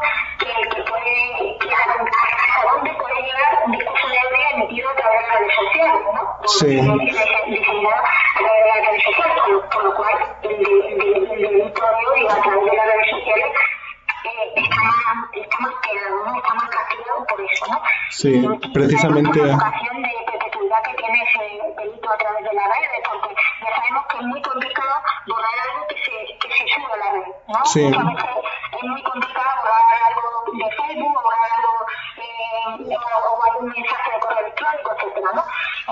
hasta dónde puede llegar un discurso de odio emitido a través de redes sociales, ¿no? diseminado a través de las redes sociales, por lo cual el delito de odio a través de las redes sociales está más quedado, ¿no? Está más castigado por eso, ¿no? Sí, precisamente. La vocación de perpetuidad que tiene ese delito a través de las redes, porque ya sabemos que es muy complicado borrar algo que se sube a la red, ¿no? Sí. Muchas veces es muy complicado borrar algo de Facebook, borrar algo o algún mensaje de correo electrónico, etcétera, ¿no?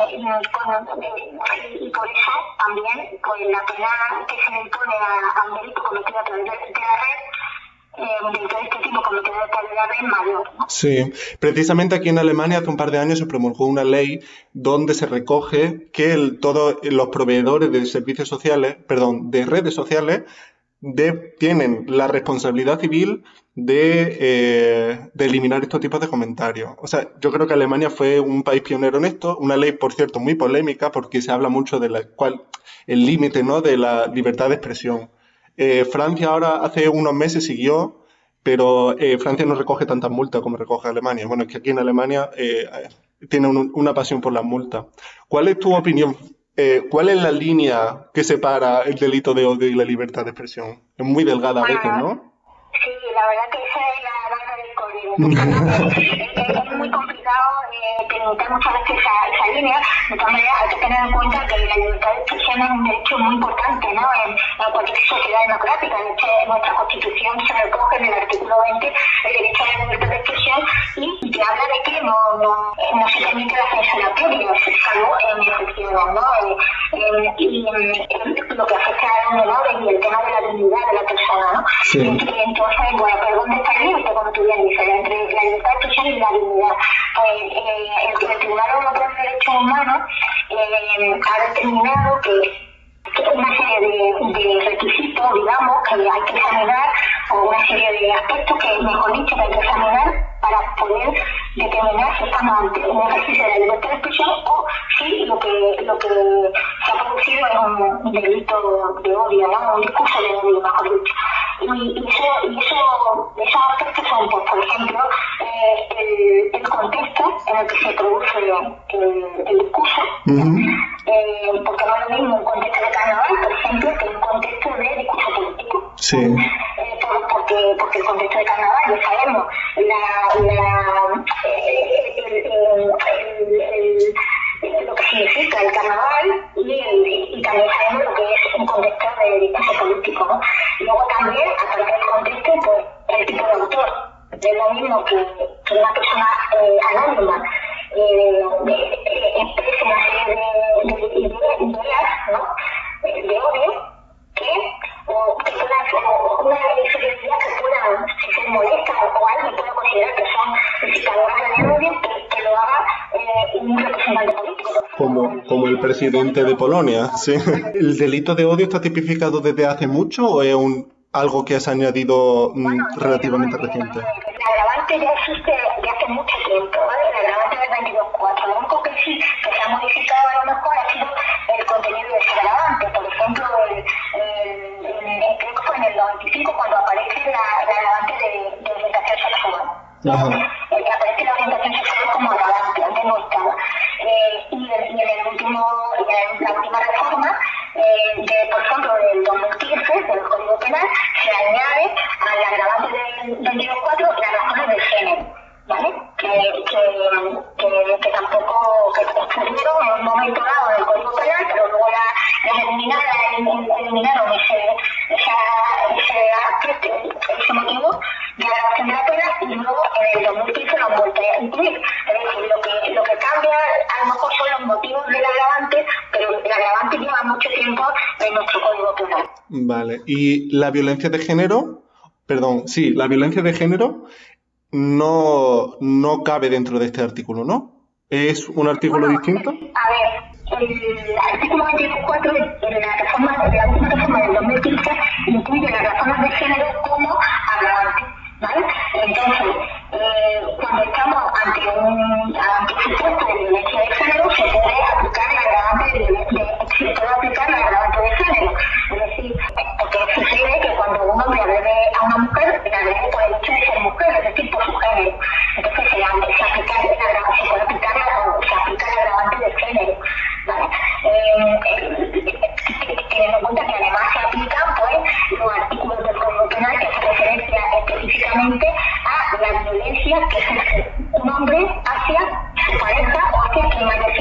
Y por eso también pues la pena que se le impone a un delito cometido a través de la red, de este tipo cometido a través de la red, es mayor, ¿no? Sí, precisamente aquí en Alemania hace un par de años se promulgó una ley donde se recoge que todos los proveedores de servicios sociales, de redes sociales, tienen la responsabilidad civil de eliminar estos tipos de comentarios. O sea, yo creo que Alemania fue un país pionero en esto, una ley, por cierto, muy polémica porque se habla mucho de el límite, ¿no?, de la libertad de expresión. Francia ahora hace unos meses siguió, pero Francia no recoge tantas multas como recoge Alemania. Bueno, es que aquí en Alemania tienen una pasión por las multas. ¿Cuál es tu opinión? ¿Cuál es la línea que separa el delito de odio y la libertad de expresión? Es muy delgada a veces, ¿no? Sí, la verdad que esa es la barra del código. Es muy complicado delimitar muchas veces esa línea. De todas maneras, hay que tener en cuenta que la libertad de expresión es un derecho muy importante, ¿no? En cualquier sociedad democrática. De hecho, en nuestra Constitución se recoge en el artículo 20 el derecho a la libertad de expresión y te habla de que no se permite la censura previa, salvo en excepciones, ¿no? Y lo que afecta a los menores y el tema de la dignidad de la persona, ¿no? Sí. Entonces, bueno, pero ¿dónde está el límite, como tú bien dices, entre la libertad de expresión y la dignidad? Pues el Tribunal Europeo de Derechos Humanos ha determinado que una serie de requisitos, digamos, que hay que examinar, o una serie de aspectos que, mejor dicho, que hay que examinar para poder determinar si estamos ante un ejercicio de la libertad de expresión o si lo que se ha producido es un delito de odio, ¿no? Un discurso de odio, mejor dicho. Y esos aspectos son, pues, por ejemplo, el contexto en el que se produce el discurso, porque no es lo mismo un contexto de carnaval, por ejemplo, que un contexto de discurso político. Sí. Porque el contexto de carnaval, ya sabemos, lo que significa el carnaval y también sabemos lo que es un contexto de discurso político, ¿no? Y luego también, aparte del contexto, pues el tipo de autor. Es lo mismo que una persona anónima exprese una serie de ideas, ¿no?, de odio, o una serie de ideas que puedan ser molestas o alguien pueda considerar que son incitadoras de odio, que lo haga un representante político. Como el presidente de Polonia, sí. ¿El delito de odio está tipificado desde hace mucho o es algo que has añadido relativamente reciente? El agravante ya existe de hace mucho tiempo, ¿vale? El agravante del 22.4. Lo único que sí que se ha modificado a lo mejor ha sido el contenido de ese agravante. Por ejemplo, creo que fue en el 95 cuando aparece el agravante de orientación sexual. Aparece la orientación sexual como agravante, antes no estaba. Y en la última reforma, por ejemplo, del 2015, del Código Penal, se añade al agravante del 22.4 las razones de género, ¿vale? Que tampoco estuvieron en un momento dado en el Código Penal, pero luego eliminaron ese motivo de agravación de la pena y luego en el 2015 lo han vuelto a incluir. Es decir, lo que cambia a lo mejor son los motivos del agravante, pero el agravante lleva mucho tiempo en nuestro Código Penal. Vale, y la violencia de género, la violencia de género no cabe dentro de este artículo, ¿no? ¿Es un artículo distinto? A ver, el artículo 22.4 de la última reforma del 2015 incluye las razones de género como agravante, ¿vale? Entonces, cuando estamos ante un supuesto de violencia de género, se puede aplicar el agravante de género. Es decir, porque sucede que cuando un hombre agrede a una mujer, le agrede por el hecho de ser mujer, es decir, por su género. Entonces se aplica el agravante de género.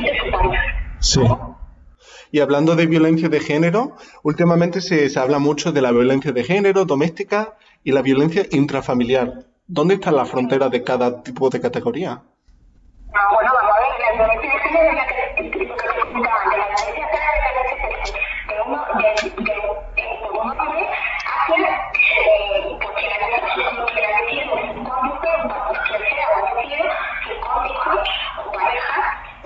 simplemente su pareja. Sí. Y hablando de violencia de género, últimamente se habla mucho de la violencia de género doméstica y la violencia intrafamiliar. ¿Dónde está la frontera de cada tipo de categoría? Bueno, vamos a ver, la violencia de género es la que comentaba antes. La violencia de género es la que de uno puede hacer pues que la decide su cónyuge, pues quien sea, o decide su cónyuge o pareja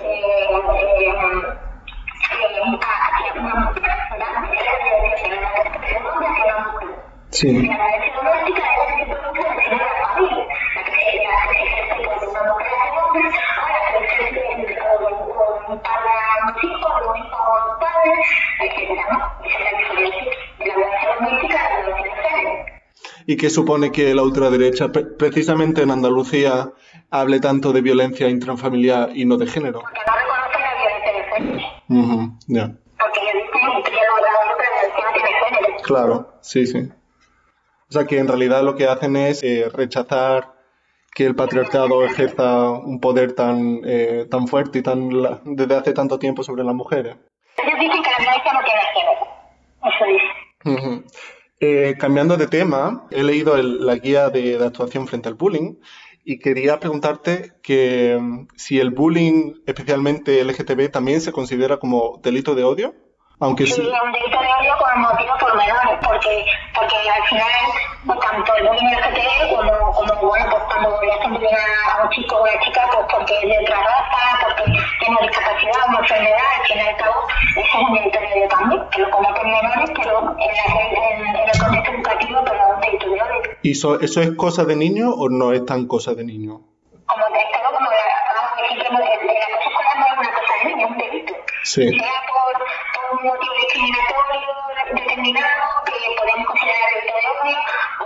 hacia una mujer, ¿verdad? Esa es la violencia de hombre hacia una mujer. Sí. La violencia doméstica es la que se produce dentro de la familia, la que se ejerce cuando una mujer hace hombre, o la que se ejerce con un padre a los hijos, de un hijo a los padres, etcétera, ¿no? Esa es la diferencia de la violencia doméstica a la violencia de género. ¿Y qué supone que la ultraderecha, precisamente en Andalucía, hable tanto de violencia intrafamiliar y no de género? Porque no reconoce la violencia de género. Ya. Porque ellos dicen que la violencia no tiene género. Claro, sí, sí. O sea que en realidad lo que hacen es rechazar que el patriarcado ejerza un poder tan fuerte y desde hace tanto tiempo sobre las mujeres. Ellos dicen que la violencia no tiene género. Eso dice. Cambiando de tema, he leído la guía de actuación frente al bullying y quería preguntarte que si el bullying, especialmente LGTB, también se considera como delito de odio. Aunque sí, un delito de odio con motivo por menores, porque al final, pues, tanto el bullying LGTB como bueno, pues cuando le hacen bullying a un chico o a una chica, pues porque es de otra raza, porque tiene una discapacidad, una enfermedad, al fin y al cabo, eso es un delito de odio también, que lo cometen menores, pero en el contexto educativo, pero es un delito de odio. ¿Y eso es cosa de niño o no es tan cosa de niño? Como te digo, como el acoso escolar no es una cosa de niño, es un delito. Sí. Sea por un motivo discriminatorio determinado que podemos considerar delito de odio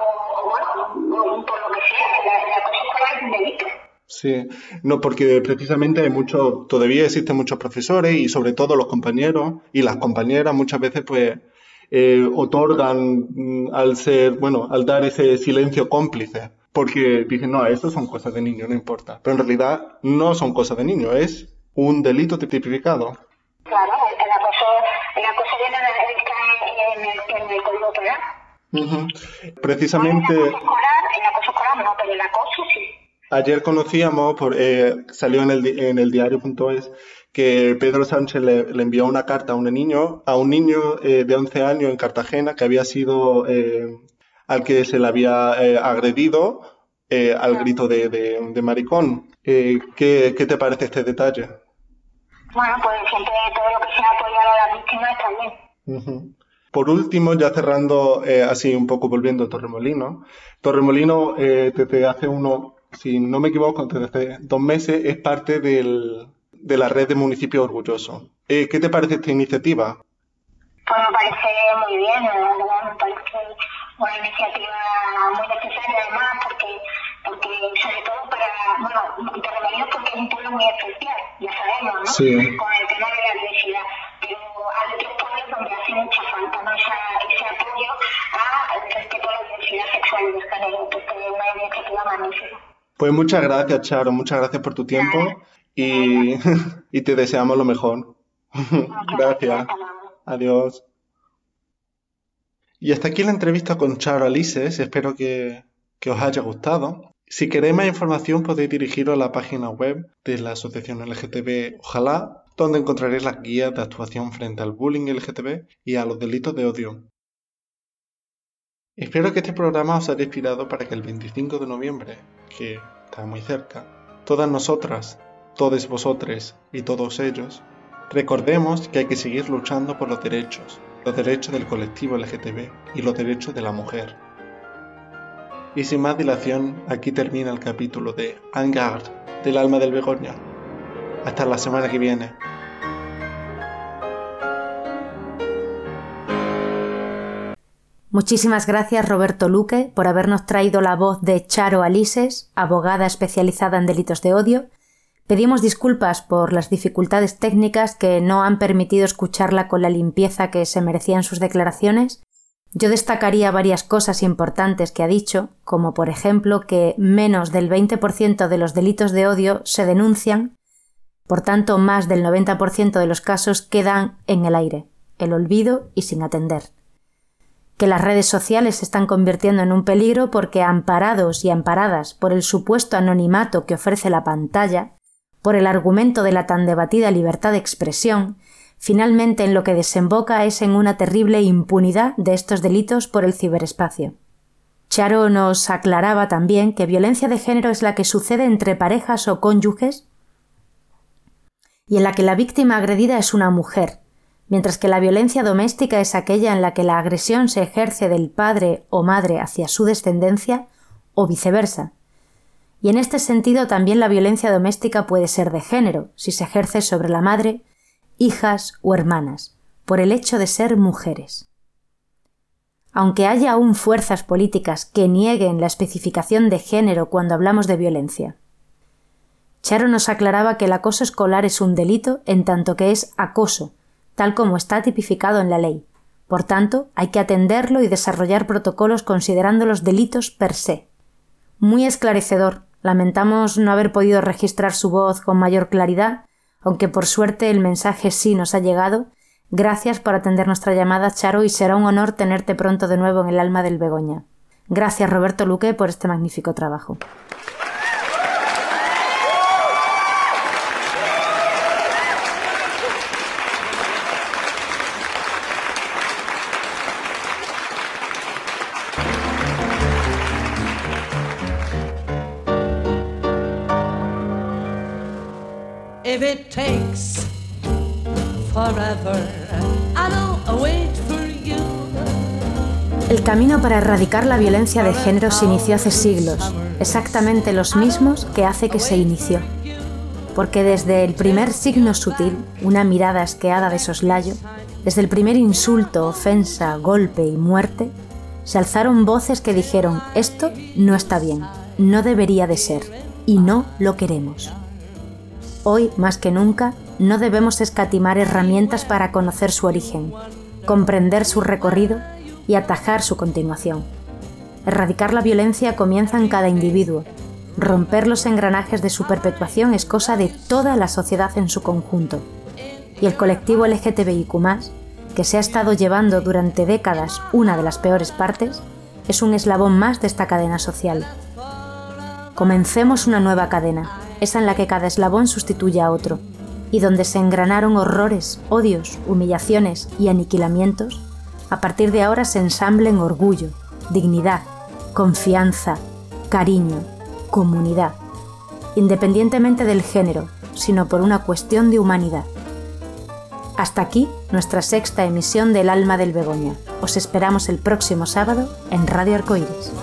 o por lo que sea, el acoso escolar es un delito. Sí, no, porque precisamente todavía existen muchos profesores y sobre todo los compañeros y las compañeras muchas veces pues otorgan al dar ese silencio cómplice, porque dicen, no, esto son cosas de niño, no importa, pero en realidad no son cosas de niño, es un delito tipificado. Claro, el acoso viene en el Código Penal. Precisamente. El acoso escolar no, pero el acoso sí. Ayer conocíamos, salió en el diario.es, que Pedro Sánchez le envió una carta a un niño de 11 años en Cartagena que había sido al que se le había agredido al grito de maricón. ¿Qué te parece este detalle? Bueno, pues siempre todo lo que sea apoyar a las víctimas está bien. Por último, ya cerrando, así un poco volviendo a Torremolinos. Torremolinos desde hace si no me equivoco, desde 2 meses es parte de la red de municipios orgullosos. ¿Qué te parece esta iniciativa? Pues me parece muy bien, la verdad, me parece una iniciativa muy necesaria además porque sobre todo Torremolinos porque es un pueblo muy especial, ya sabemos, ¿no? Sí. Con el tema de la diversidad, pero hay otros pueblos donde hace mucha falta, ¿no? Ese apoyo al respeto a la diversidad sexual y de género, porque es una iniciativa magnífica. Pues muchas gracias, Charo, muchas gracias por tu tiempo y te deseamos lo mejor. Gracias. Adiós. Y hasta aquí la entrevista con Charo Alises, espero que os haya gustado. Si queréis más información podéis dirigiros a la página web de la asociación LGTB Ojalá, donde encontraréis las guías de actuación frente al bullying LGTB y a los delitos de odio. Espero que este programa os haya inspirado para que el 25 de noviembre, que está muy cerca, todas nosotras, todos vosotros y todos ellos, recordemos que hay que seguir luchando por los derechos del colectivo LGTB y los derechos de la mujer. Y sin más dilación, aquí termina el capítulo de En garde, del alma del Begoña. Hasta la semana que viene. Muchísimas gracias, Roberto Luque, por habernos traído la voz de Charo Alises, abogada especializada en delitos de odio. Pedimos disculpas por las dificultades técnicas que no han permitido escucharla con la limpieza que se merecían sus declaraciones. Yo destacaría varias cosas importantes que ha dicho, como por ejemplo que menos del 20% de los delitos de odio se denuncian, Por tanto, más del 90% de los casos quedan en el aire, el olvido y sin atender. Que las redes sociales se están convirtiendo en un peligro porque, amparados y amparadas por el supuesto anonimato que ofrece la pantalla, por el argumento de la tan debatida libertad de expresión, finalmente en lo que desemboca es en una terrible impunidad de estos delitos por el ciberespacio. Charo nos aclaraba también que violencia de género es la que sucede entre parejas o cónyuges y en la que la víctima agredida es una mujer, mientras que la violencia doméstica es aquella en la que la agresión se ejerce del padre o madre hacia su descendencia o viceversa. Y en este sentido también la violencia doméstica puede ser de género, si se ejerce sobre la madre, hijas o hermanas, por el hecho de ser mujeres. Aunque haya aún fuerzas políticas que nieguen la especificación de género cuando hablamos de violencia. Charo nos aclaraba que el acoso escolar es un delito en tanto que es acoso, tal como está tipificado en la ley. Por tanto, hay que atenderlo y desarrollar protocolos considerando los delitos per se. Muy esclarecedor. Lamentamos no haber podido registrar su voz con mayor claridad, aunque por suerte el mensaje sí nos ha llegado. Gracias por atender nuestra llamada, Charo, y será un honor tenerte pronto de nuevo en el alma del Begoña. Gracias, Roberto Luque, por este magnífico trabajo. If it takes forever, I'll wait for you. El camino para erradicar la violencia de género se inició hace siglos, exactamente los mismos que hace que se inició. Porque desde el primer signo sutil, una mirada asqueada de soslayo, desde el primer insulto, ofensa, golpe y muerte, se alzaron voces que dijeron: esto no está bien, no debería de ser, y no lo queremos. Hoy, más que nunca, no debemos escatimar herramientas para conocer su origen, comprender su recorrido y atajar su continuación. Erradicar la violencia comienza en cada individuo. Romper los engranajes de su perpetuación es cosa de toda la sociedad en su conjunto. Y el colectivo LGTBIQ+, que se ha estado llevando durante décadas una de las peores partes, es un eslabón más de esta cadena social. Comencemos una nueva cadena, esa en la que cada eslabón sustituye a otro, y donde se engranaron horrores, odios, humillaciones y aniquilamientos, a partir de ahora se ensamblen orgullo, dignidad, confianza, cariño, comunidad, independientemente del género, sino por una cuestión de humanidad. Hasta aquí nuestra sexta emisión del Alma del Begoña. Os esperamos el próximo sábado en Radio Arcoíris.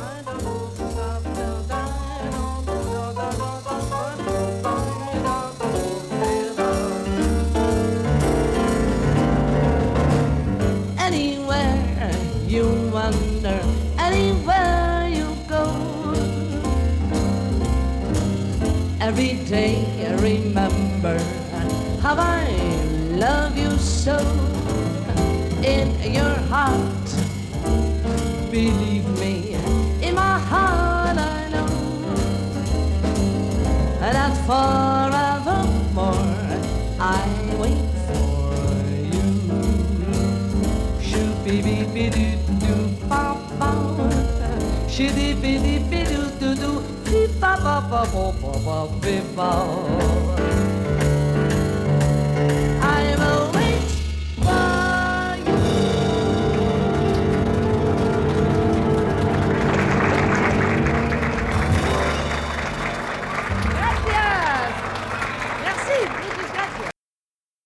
Every day I remember how I love you so. In your heart, believe me, in my heart I know that forevermore I wait for you. Shoo-be-be-be-doo-doo-ba-ba, shoo-be-be-be-doo-doo-doo, be-ba-ba-ba-ba-ba-ba-ba.